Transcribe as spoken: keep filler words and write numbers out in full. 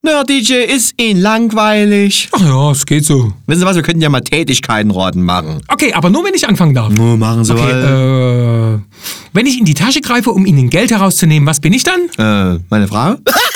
Na, D J, ist Ihnen langweilig? Ach ja, es geht so. Wissen Sie was, wir könnten ja mal Tätigkeitenraten machen. Okay, aber nur wenn ich anfangen darf. Nur machen Sie Okay, mal. äh, wenn ich in die Tasche greife, um Ihnen Geld herauszunehmen, was bin ich dann? Äh, meine Frage?